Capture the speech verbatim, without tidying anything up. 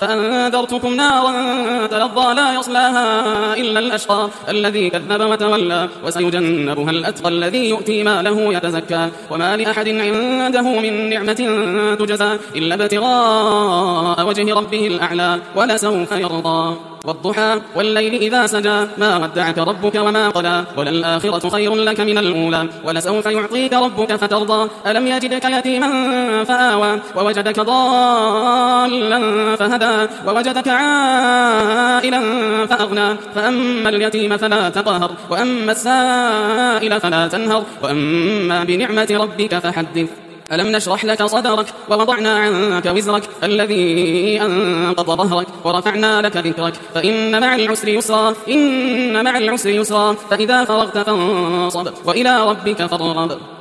فأنذرتكم نارا تلظى لا يصلاها إلا الأشقى الذي كذب وتولى وسيجنبها الأتقى الذي يؤتي ماله يتزكى وما لأحد عنده من نعمة تجزى إلا ابتغاء وجه ربه الأعلى ولسوف يرضى والضحى والليل إذا سجى ما ودعك ربك وما قلى وللآخرة خير لك من الأولى ولسوف يعطيك ربك فترضى ألم يجدك يتيما فآوى ووجدك ضالا فهدى ووجدك عائلا فأغنى فأما اليتيم فلا تقهر وأما السائل فلا تنهر وأما بنعمة ربك فحدث ألم نشرح لك صدرك ووضعنا عنك وزرك الذي أنقض ظهرك ورفعنا لك ذكرك فإن مع العسر يسرا إن مع العسر يسرا فإذا فرغت فانصب وإلى ربك فارغب